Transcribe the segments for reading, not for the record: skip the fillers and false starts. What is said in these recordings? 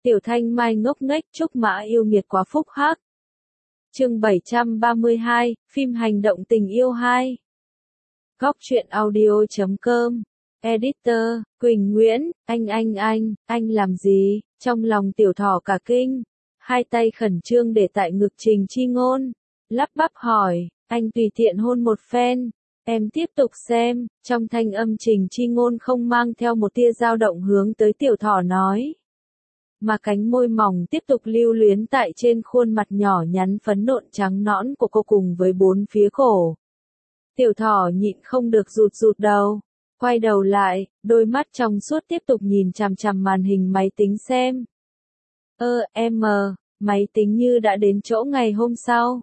Tiểu Thanh Mai ngốc nghếch Trúc Mã yêu nghiệt quá phúc hắc. Chương 732, phim hành động tình yêu 2. Góc truyện audio.com. Editor, Quỳnh Nguyễn, anh làm gì? Trong lòng Tiểu Thỏ cả kinh, hai tay khẩn trương để tại ngực Trình Chi Ngôn, lắp bắp hỏi, anh tùy tiện hôn một phen. Em tiếp tục xem, trong thanh âm Trình Chi Ngôn không mang theo một tia dao động hướng tới Tiểu Thỏ nói. Mà cánh môi mỏng tiếp tục lưu luyến tại trên khuôn mặt nhỏ nhắn phấn nộn trắng nõn của cô cùng với bốn phía cổ. Tiểu Thỏ nhịn không được rụt đầu, quay đầu lại, đôi mắt trong suốt tiếp tục nhìn chằm chằm màn hình máy tính xem. Máy tính như đã đến chỗ ngày hôm sau.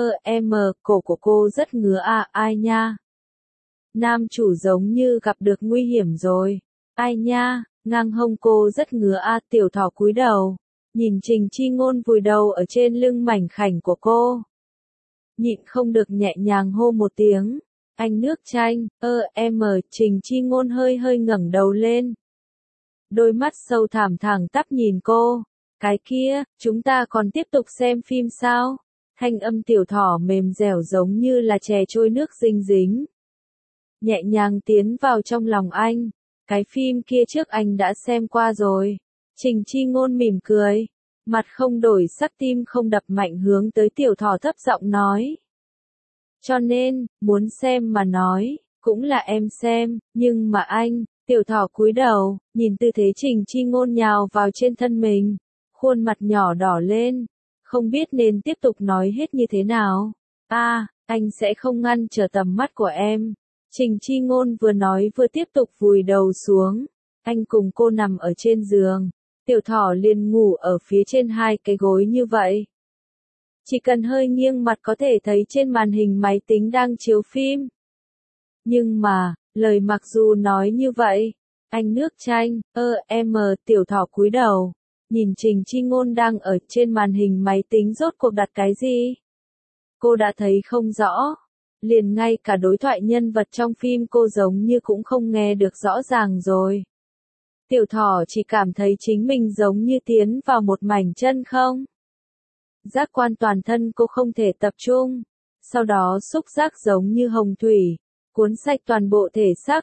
Cổ của cô rất ngứa à, ai nha? Nam chủ giống như gặp được nguy hiểm rồi. Ai nha, ngang hông cô rất ngứa à, Tiểu Thỏ cúi đầu, nhìn Trình Chi Ngôn vùi đầu ở trên lưng mảnh khảnh của cô. Nhịn không được nhẹ nhàng hô một tiếng, anh nước chanh, Trình Chi Ngôn hơi ngẩng đầu lên. Đôi mắt sâu thẳm thẳng tắp nhìn cô, cái kia, chúng ta còn tiếp tục xem phim sao? Thanh âm Tiểu Thỏ mềm dẻo giống như là chè trôi nước dinh dính. Nhẹ nhàng tiến vào trong lòng anh, cái phim kia trước anh đã xem qua rồi. Trình Chi Ngôn mỉm cười, mặt không đổi sắc tim không đập mạnh hướng tới Tiểu Thỏ thấp giọng nói. Cho nên, muốn xem mà nói, cũng là em xem, nhưng mà anh, Tiểu Thỏ cúi đầu, nhìn tư thế Trình Chi Ngôn nhào vào trên thân mình, khuôn mặt nhỏ đỏ lên, không biết nên tiếp tục nói hết như thế nào. Anh sẽ không ngăn trở tầm mắt của em. Trình Chi Ngôn vừa nói vừa tiếp tục vùi đầu xuống, anh cùng cô nằm ở trên giường, Tiểu Thỏ liền ngủ ở phía trên hai cái gối như vậy. Chỉ cần hơi nghiêng mặt có thể thấy trên màn hình máy tính đang chiếu phim. Nhưng mà, lời mặc dù nói như vậy, anh nước chanh, Tiểu Thỏ cúi đầu, nhìn Trình Chi Ngôn đang ở trên màn hình máy tính rốt cuộc đặt cái gì. Cô đã thấy không rõ, liền ngay cả đối thoại nhân vật trong phim cô giống như cũng không nghe được rõ ràng rồi. Tiểu Thỏ chỉ cảm thấy chính mình giống như tiến vào một mảnh chân không. Giác quan toàn thân cô không thể tập trung, sau đó xúc giác giống như hồng thủy, cuốn sạch toàn bộ thể xác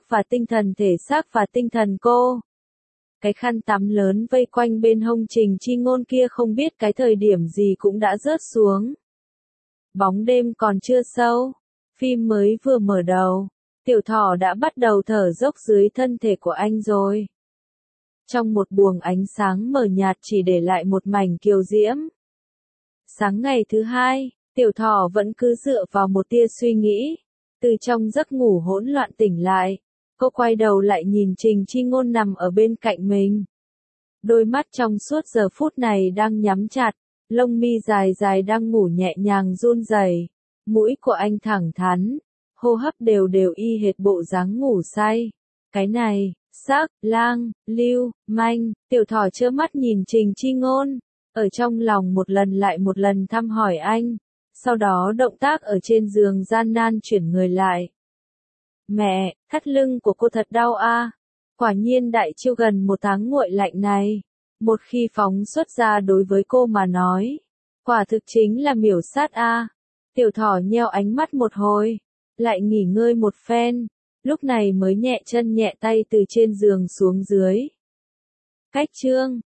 và tinh thần cô. Cái khăn tắm lớn vây quanh bên hông Trình Chi Ngôn kia không biết cái thời điểm gì cũng đã rớt xuống. Bóng đêm còn chưa sâu, phim mới vừa mở đầu, Tiểu Thỏ đã bắt đầu thở dốc dưới thân thể của anh rồi. Trong một buồng ánh sáng mờ nhạt chỉ để lại một mảnh kiều diễm. Sáng ngày thứ hai, Tiểu Thỏ vẫn cứ dựa vào một tia suy nghĩ, từ trong giấc ngủ hỗn loạn tỉnh lại, cô quay đầu lại nhìn Trình Chi Ngôn nằm ở bên cạnh mình. Đôi mắt trong suốt giờ phút này đang nhắm chặt, lông mi dài đang ngủ nhẹ nhàng run rẩy, mũi của anh thẳng thắn, hô hấp đều y hệt bộ dáng ngủ say. Cái này, lưu manh, Tiểu Thỏ trơ mắt nhìn Trình Chi Ngôn, ở trong lòng một lần lại một lần thăm hỏi anh, sau đó động tác ở trên giường gian nan chuyển người lại. Mẹ, thắt lưng của cô thật đau a. Quả nhiên đại chiêu gần một tháng nguội lạnh này, một khi phóng xuất ra đối với cô mà nói, quả thực chính là miểu sát a. Tiểu Thỏ nheo ánh mắt một hồi, lại nghỉ ngơi một phen, lúc này mới nhẹ chân nhẹ tay từ trên giường xuống dưới. Cách chương